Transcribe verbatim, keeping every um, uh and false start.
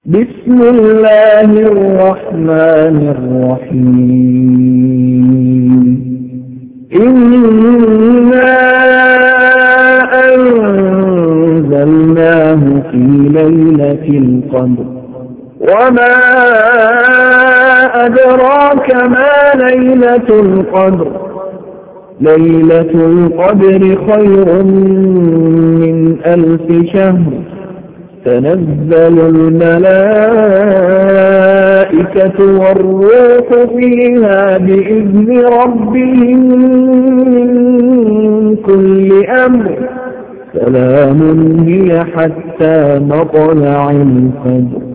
بسم الله الرحمن الرحيم إنا أنزلناه في ليلة القدر وما أدراك ما ليلة القدر ليلة القدر خير من ألف شهر تنزل الملائكة والروح فيها بإذن ربهم من كل أمر سلام هي حتى مطلع الفجر.